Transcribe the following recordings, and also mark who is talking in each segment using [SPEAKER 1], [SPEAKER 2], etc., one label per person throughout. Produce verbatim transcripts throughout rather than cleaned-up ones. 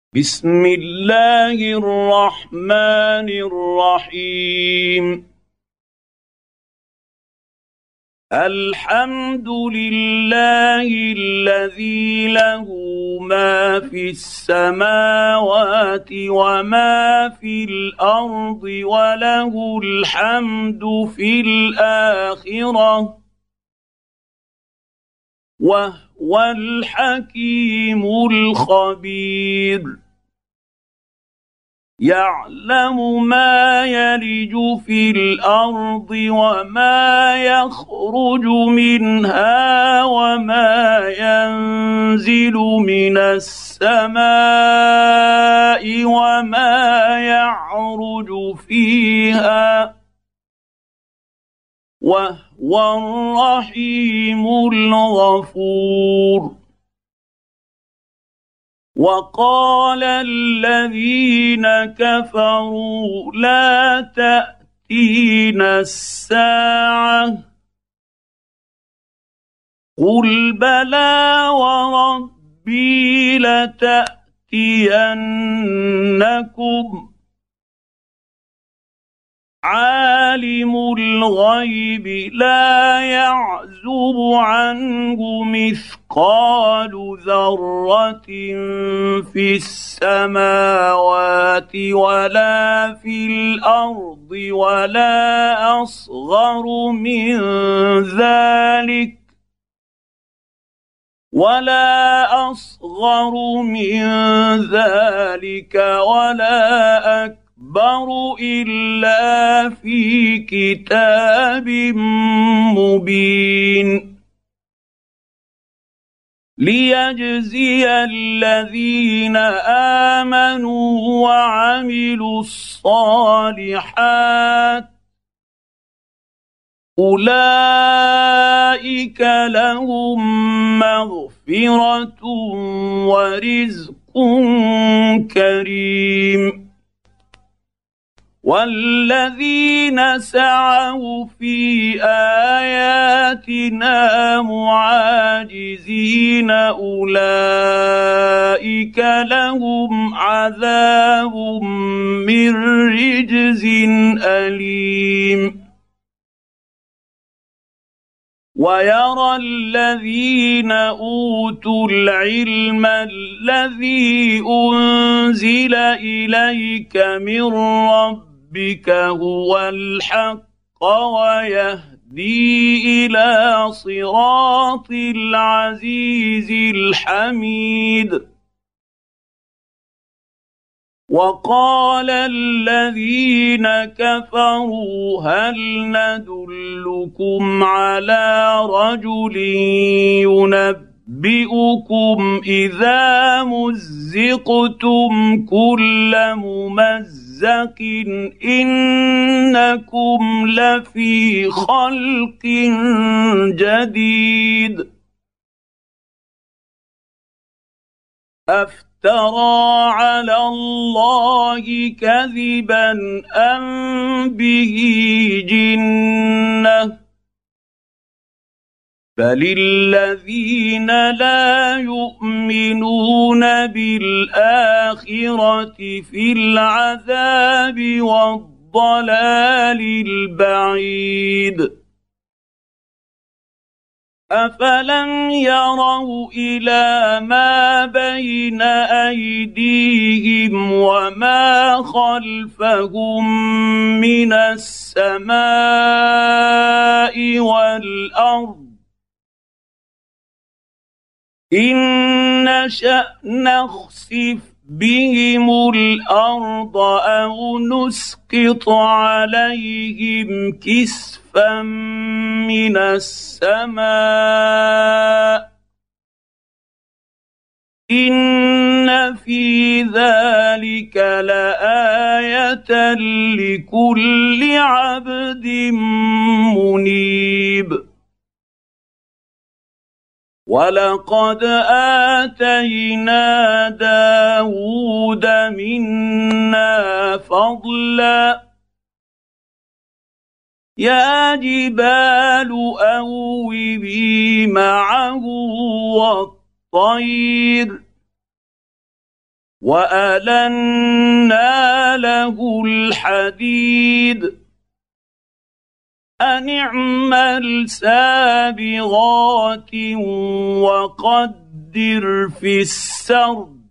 [SPEAKER 1] بسم الله الرحمن الرحيم. الحمد لله الذي له ما في السماوات وما في الارض وله الحمد في الاخره وهو الحكيم الخبير. يعلم ما يلج في الارض وما يخرج منها وما ينزل من السماء وما يعرج فيها وهو الرحيم الغفور. وقال الذين كفروا لا تأتينا الساعة قل بلى وربي لتأتينكم عالم الغيب لا يعزب عنه مثقال ذرة في السماوات ولا في الأرض ولا أصغر من ذلك ولا أصغر من ذلك ولا أكبر أكبر إلا في كتاب مبين ليجزي الذين آمنوا وعملوا الصالحات أولئك لهم مغفرة ورزق كريم. والذين سعوا في آياتنا معاجزين أولئك لهم عذاب من رجز أليم. ويرى الذين أوتوا العلم الذي أنزل إليك من ربك ربك هو الحق ويهدي إلى صراط العزيز الحميد. وقال الذين كفروا هل ندلكم على رجل ينبئكم إذا مزقتم كل ممزق إنكم لفي خلق جديد. أفترى على الله كذبا أم به جنة فللذين لا يؤمنون بالآخرة في العذاب والضلال البعيد. أفلم يروا إلى ما بين أيديهم وما خلفهم من السماء والأرض إن نشأ نخسف بهم الأرض أو نسقط عليهم كسفا من السماء إن في ذلك لآية لكل عبد منيب. ولقد آتينا داود منا فضلا يا جبال أوبي معه والطير وألنا له الحديد أن اعمل سابغات وقدر في السرد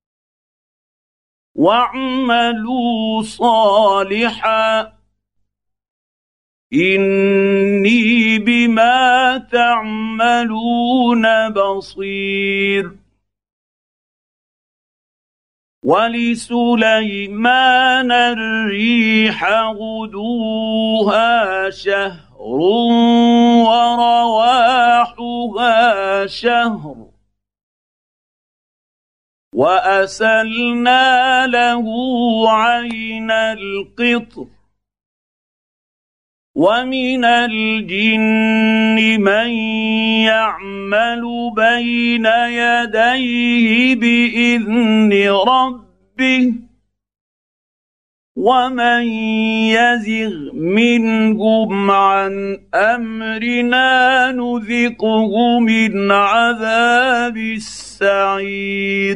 [SPEAKER 1] واعملوا صالحا إني بما تعملون بصير. ولسليمان الريح غدوها شهر ورواحها شهر وأسلنا له عين القطر ومن الجن من يعمل بين يديه بإذن ربه ومن يزغ منهم عن أمرنا نذقه من عذاب السعير.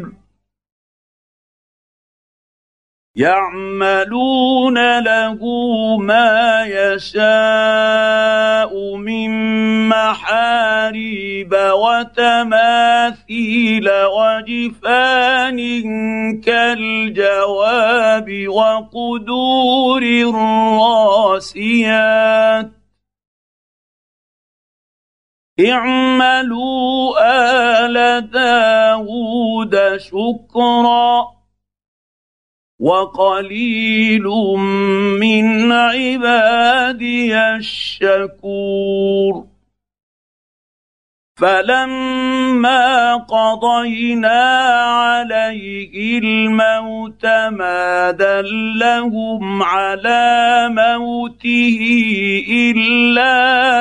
[SPEAKER 1] يعملون له ما يشاء من محاريب وتماثيل وجفان كالجواب وقدور الراسيات اعملوا آل داود شكرا وقليل من عبادي الشكور. فلما قضينا عليه الموت ما دلهم على موته إلا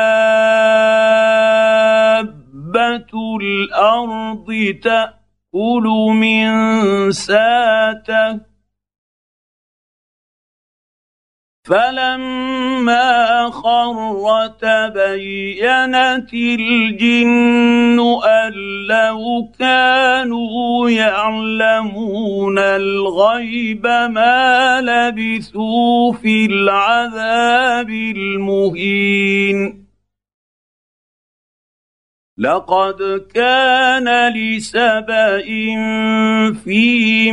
[SPEAKER 1] دابة الأرض تأكل من ساته فلما خر تبينت الجن أن لو كانوا يعلمون الغيب ما لبثوا في العذاب المهين. لقد كان لسبإ في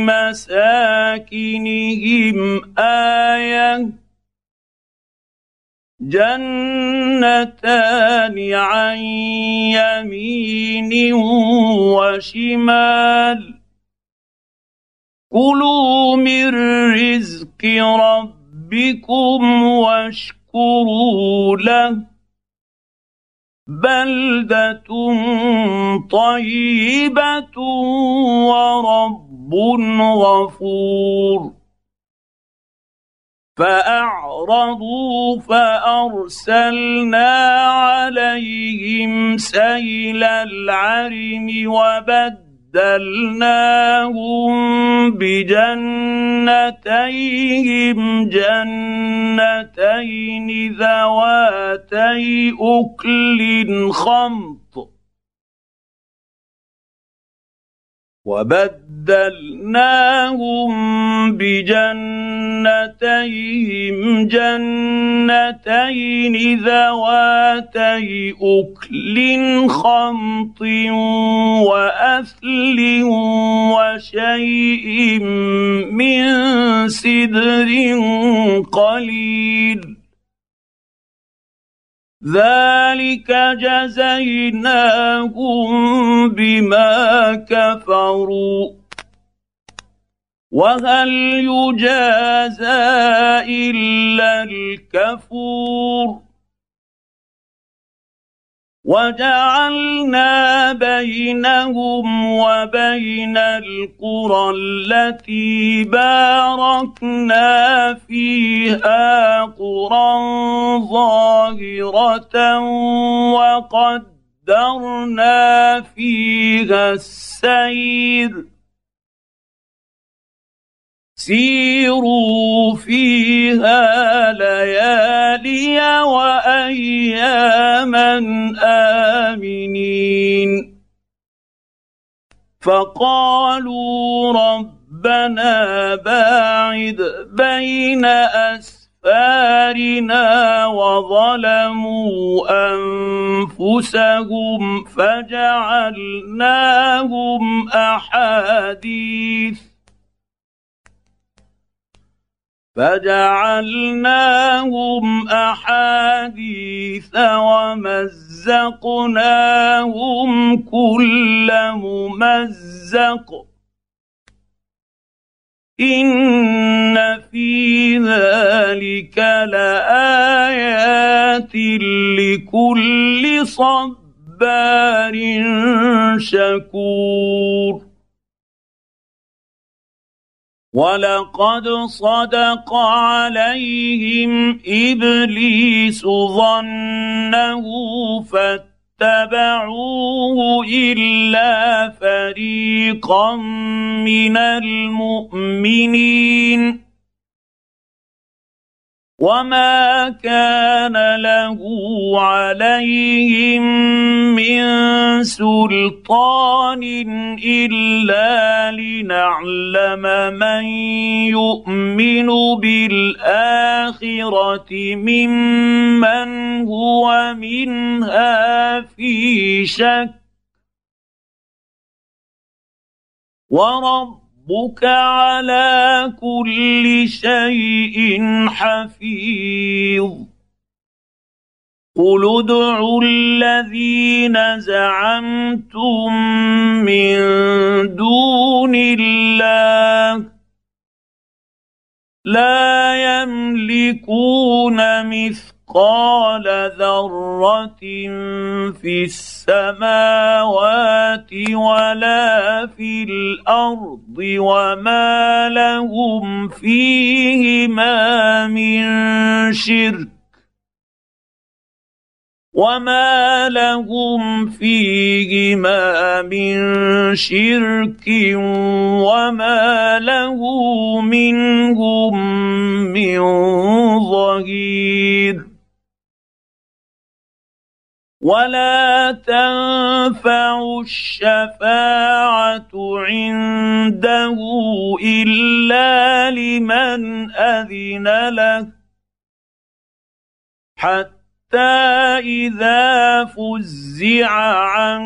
[SPEAKER 1] مساكنهم آية جنتان عن يمين وشمال كلوا من رزق ربكم واشكروا له بلدة طيبة ورب غفور. فأعرضوا فأرسلنا عليهم سيل العرم وبدلناهم بجنتيهم جنتين ذواتي أكل خمط وبدلناهم بجنتيهم جنتين ذواتي أكل خمط وأثل وشيء من سدر قليل ذلك جزيناهم بما كفروا وهل يجازى إلا الكفور. وجعلنا بينهم وبين القرى التي باركنا فيها قرى ظاهرة وقدرنا فيها السير سيروا فيها ليالي وأياما آمنين. فقالوا ربنا باعد بين أسفارنا وظلموا أنفسهم فجعلناهم أحاديث فجعلناهم أحاديث ومزقناهم كل ممزق إن في ذلك لآيات لكل صبار شكور ولقد صدق عليهم إبليس ظنه فاتبعوه إلا فريقا من المؤمنين وما كان له عليهم من سلطان إلا لنعلم من يؤمن بالآخرة ممن هو منها في شك ورب ربك على كل شيء حفيظ قل ادعوا الذين زعمتم من دون الله لا يملكون مثقال ذرة في السماوات ولا في الأرض وما لهم فيهما من شرك وما لهم فيهما من شرك وما له منهم من ظهير ولا تنفع الشفاعة عنده إلا لمن أذن له حتى إذا فزع عن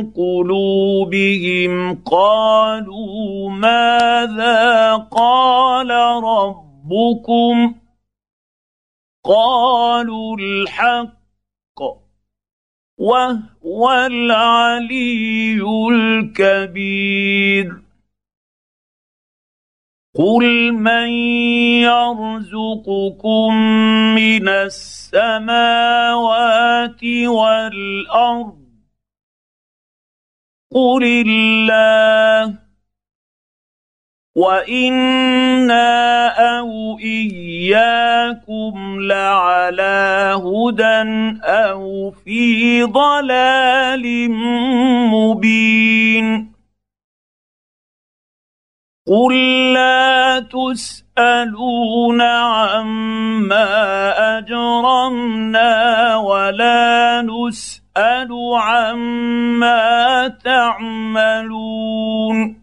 [SPEAKER 1] قلوبهم قالوا ماذا قال ربكم قالوا الحق وهو العلي الكبير قل من يرزقكم من السماوات والأرض قل الله وإنا أو إياكم لعلى هدى أو في ضلال مبين قل لا تسألون عما أجرمنا ولا نسأل عما تعملون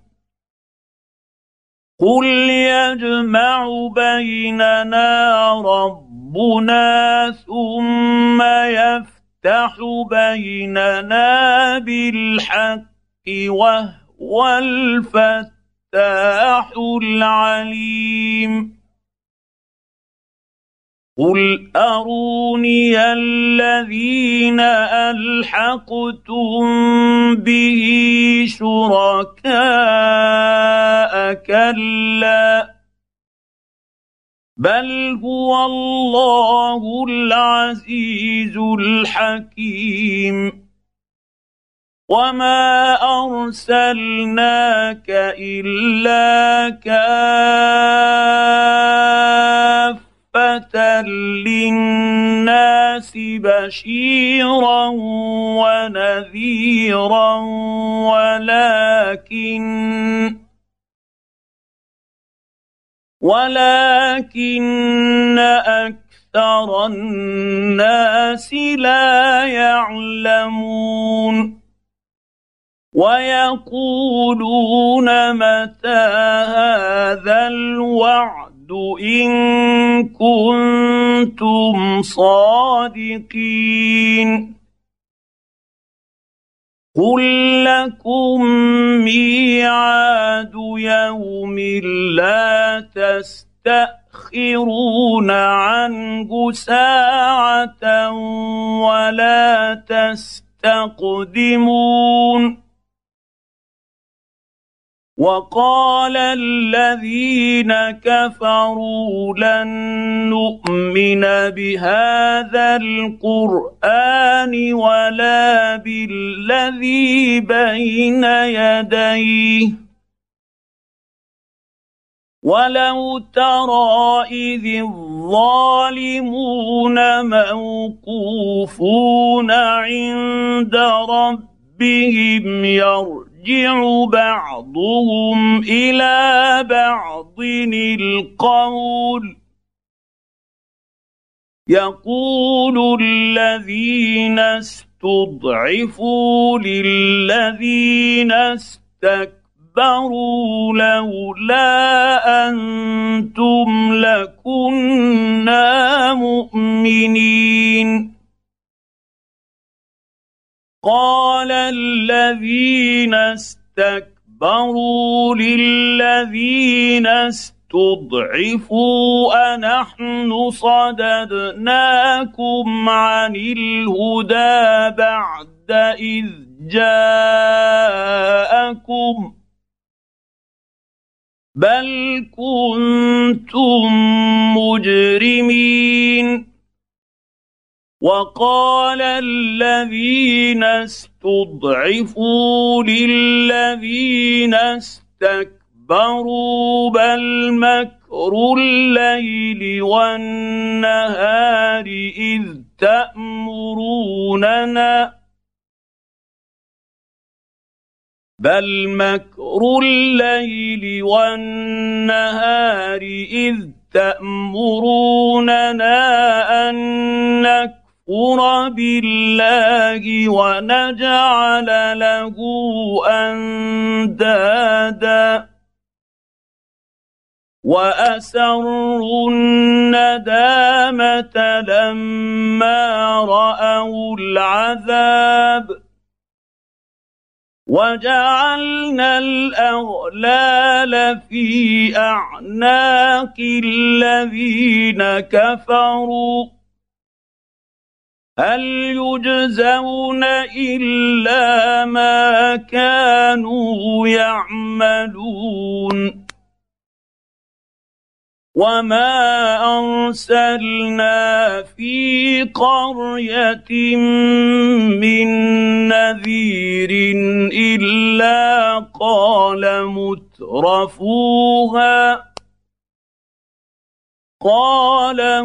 [SPEAKER 1] قل يجمع بيننا ربنا ثم يفتح بيننا بالحق وهو الفتاح العليم قل أروني الذين ألحقتم به شركاء كلا بل هو الله العزيز الحكيم وما أرسلناك إلا كافة للناس بشيرا ونذيرا ولكن ولكن أكثر الناس لا يعلمون ويقولون متى هذا الوعد إن كنتم صادقين قل لكم ميعاد يوم لا تستأخرون عنه ساعة ولا تستقدمون وقال الذين كفروا لن نؤمن بهذا القرآن ولا بالذي بين يديه ولو ترى إذ الظالمون موقوفون عند ربهم يرجعون يرجع بعضهم إلى بعض القول يقول الذين استضعفوا للذين استكبروا لولا أنتم لكنا مؤمنين قال الذين استكبروا للذين استضعفوا أنحن صددناكم عن الهدى بعد إذ جاءكم بل كنتم مجرمين وقال الذين استضعفوا للذين استكبروا بل مكر الليل والنهار إذ تأمروننا بل مكر الليل والنهار إذ تأمروننا أن نكفر بالله ونجعل له أندادا وأسروا الندامة لما رأوا العذاب وجعلنا الأغلال في أعناق الذين كفروا هل يجزون إلا ما كانوا يعملون وما أرسلنا في قرية من نذير إلا قال مترفوها قال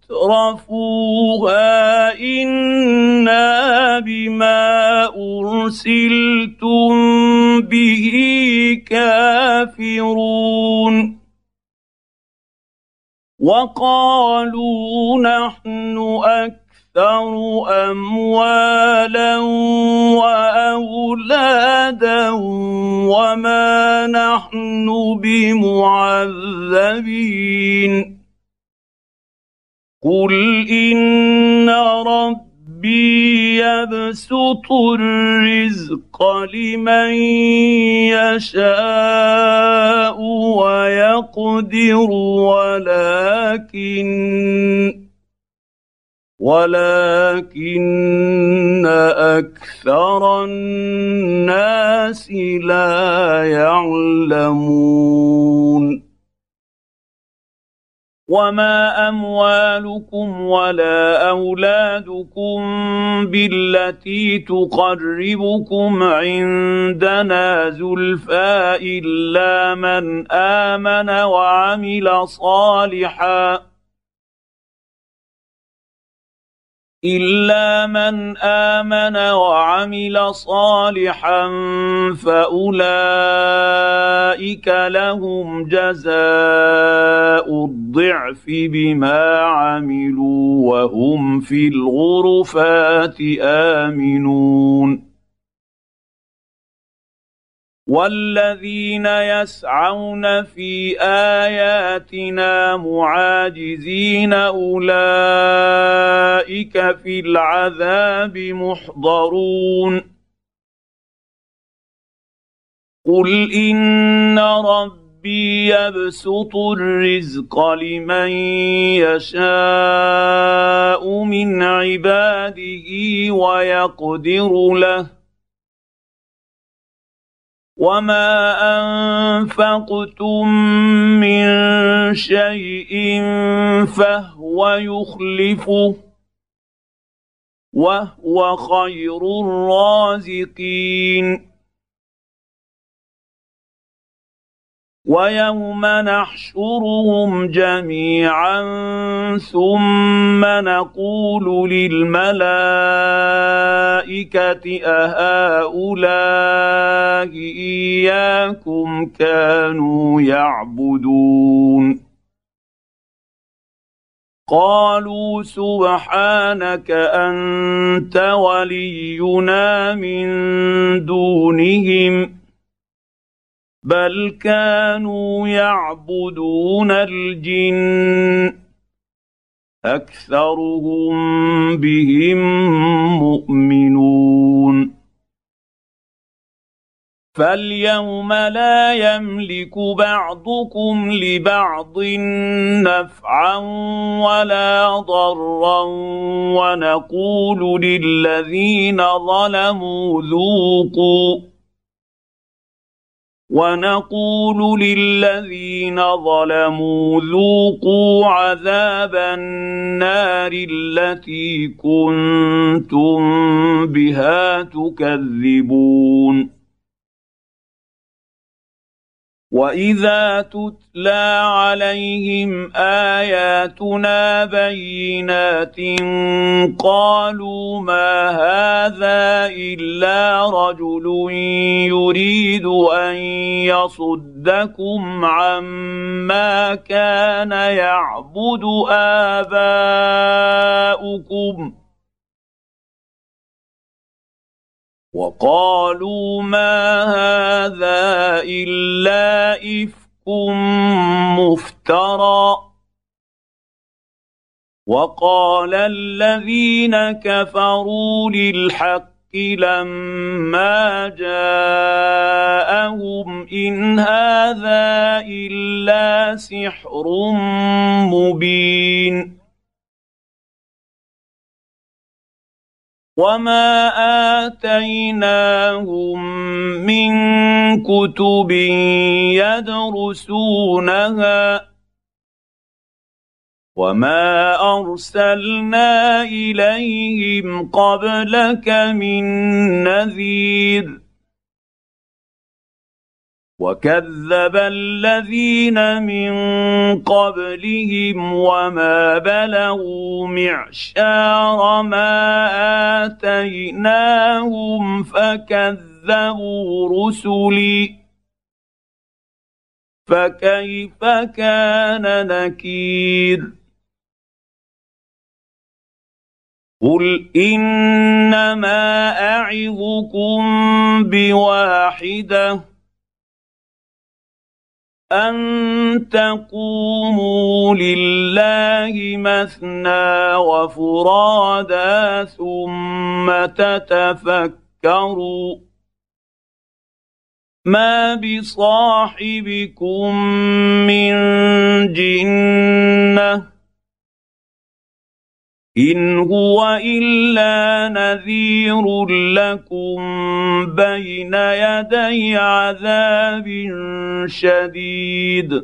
[SPEAKER 1] مترفوها إنا بما أرسلتم به كافرون وقالوا نحن أكثر أموالا وأولادا وما نحن بمعذبين قل إن ربي يبسط الرزق لمن يشاء ويقدر ولكن ولكن أكثر الناس لا يعلمون وما أموالكم ولا أولادكم بالتي تقربكم عندنا زلفى إلا من آمن وعمل صالحا إلا من آمن وعمل صالحا فأولئك لهم جزاء الضعف بما عملوا وهم في الغرفات آمنون والذين يسعون في آياتنا معاجزين أولئك في العذاب محضرون قل إن ربي يبسط الرزق لمن يشاء من عباده ويقدر له وما أنفقتم من شيء فهو يخلفه وهو خير الرازقين ويوم نحشرهم جميعا ثم نقول للملائكة أهؤلاء إياكم كانوا يعبدون قالوا سبحانك أنت ولينا من دونهم بل كانوا يعبدون الجن أكثرهم بهم مؤمنون فاليوم لا يملك بعضكم لبعض نفعا ولا ضرا ونقول للذين ظلموا ذوقوا ونقول للذين ظلموا ذوقوا عذاب النار التي كنتم بها تكذبون وإذا تتلى عليهم آياتنا بينات قالوا ما هذا إلا رجل يريد أن يصدكم عما كان يعبد آباؤكم وقالوا ما هذا إلا إفك مفترى وقال الذين كفروا للحق لما جاءهم إن هذا إلا سحر مبين وما آتيناهم من كتب يدرسونها وما أرسلنا إليهم قبلك من نذير وكذب الذين من قبلهم وما بلغوا معشار ما آتيناهم فكذبوا رسلي فكيف كان نكير قل إنما أعظكم بواحدة أن تقوموا لله مثنى وفرادا ثم تتفكروا ما بصاحبكم من جنة إن هو إلا نذير لكم بين يدي عذاب شديد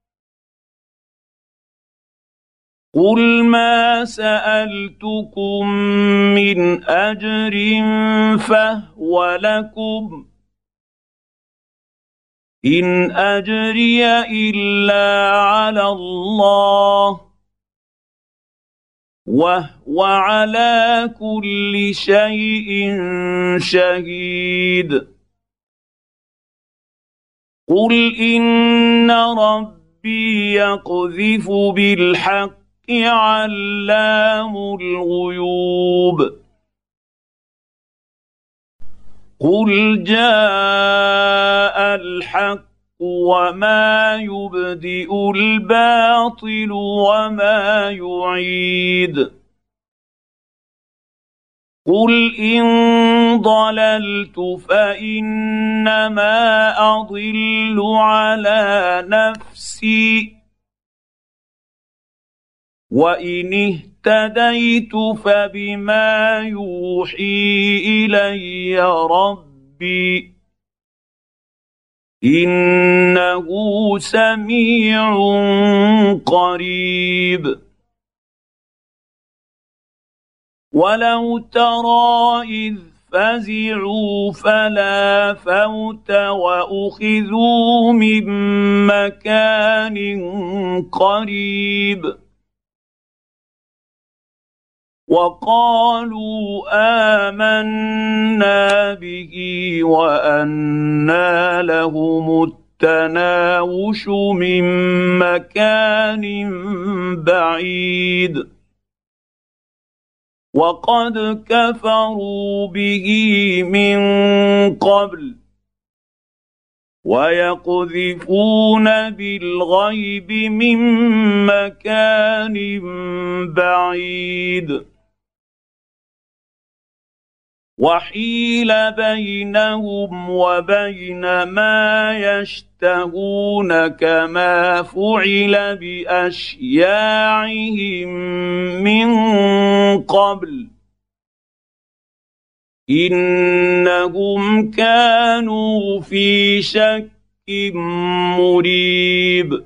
[SPEAKER 1] قل ما سألتكم من أجر فهو لكم إن أجري إلا على الله وهو على كل شيء شهيد قل إن ربي يقذف بالحق علام الغيوب قل جاء الحق وما يبدئ الباطل وما يعيد قل إن ضللت فإنما أضل على نفسي وإن اهتديت فبما يوحي إلي ربي إنه سميع قريب ولو ترى إذ فزعوا فلا فوت وأخذوا من مكان قريب وقالوا آمنا به وأنى لهم التناوش من مكان بعيد وقد كفروا به من قبل ويقذفون بالغيب من مكان بعيد وحيل بينهم وبين ما يشتهون كما فعل بأشياعهم من قبل إنهم كانوا في شك مريب